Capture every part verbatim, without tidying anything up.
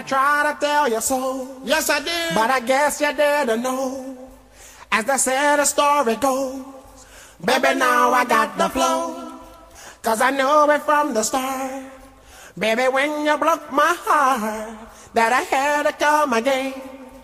I try to tell you so. Yes, I did. But I guess you didn't know. As they say the story goes, baby, now I got the flow. Cause I knew it from the start. Baby, when you broke my heart, that I had to come again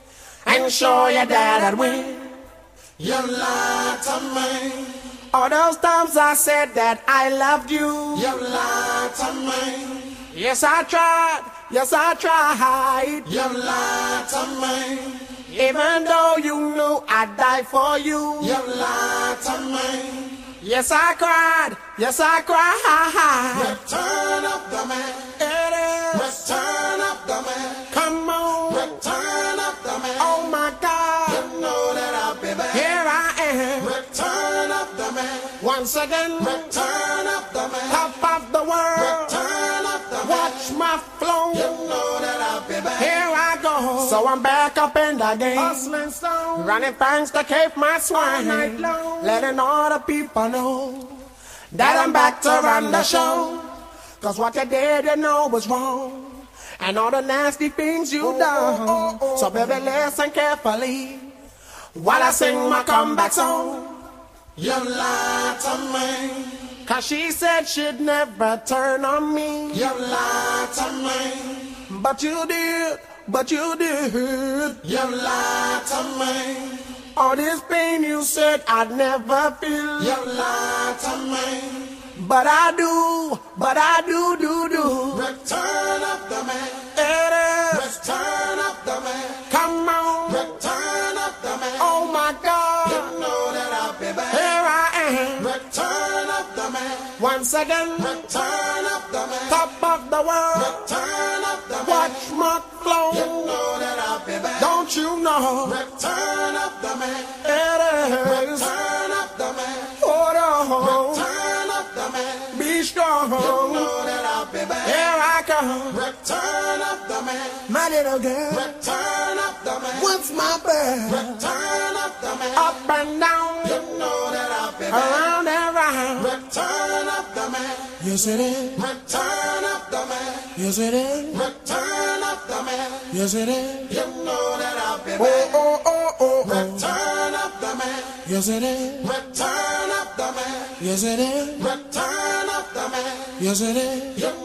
and show you that I'd win. You lied to me. All those times I said that I loved you. You lied to me. Yes, I tried. Yes, I tried. You lied to me. Even though you knew I'd die for you. You lied to me. Yes, I cried. Yes, I cried. Return of the man. It is. Return of the man. Come on. Return of the man. Oh my God. You know that I'll be back. Here I am. Return of the man. Once again. Return of the man. Top of the world. Return of the man. Watch my flow. You know that I'll be back. Here I go. So I'm back up in the game. Hustling stone. Running things to keep my swine. All night long. Letting all the people know that I'm back to run the show. Cause what you did, you know was wrong. And all the nasty things you Oh, done. oh, oh, oh. So baby, listen carefully while I sing my comeback song. You lied to me. Cause she said she'd never turn on me. You lied to me. But you did, but you did. You lied to me. All this pain you said I'd never feel. You lied to me. But I do, but I do, do, do. Return of the man. It is. Return of the man. Come on. Return of the man. Oh my God. You know that I'll be back. Here I am. Return of the man. Once again. Return of the man. Top of the world. Return of the man. Watch my flow. You know that I'll be back. Don't you know? Return of the man. It is. Return of the man. Hold on. Return of the man. Be strong. You know that I'll be back. Here I come. Return of the man. My little girl. Return of the man. What's my bed? Return of the man. Up and down. You know that I'll be back. Around and round. Return of the man. Yes it is. Return of the man. Yes it is. Return of the man. Yes it is. You know that I'll be Oh back. oh oh oh. Return of the man. Yes it is. Return of the man. Yes it is. Return of the man. Yes it is. You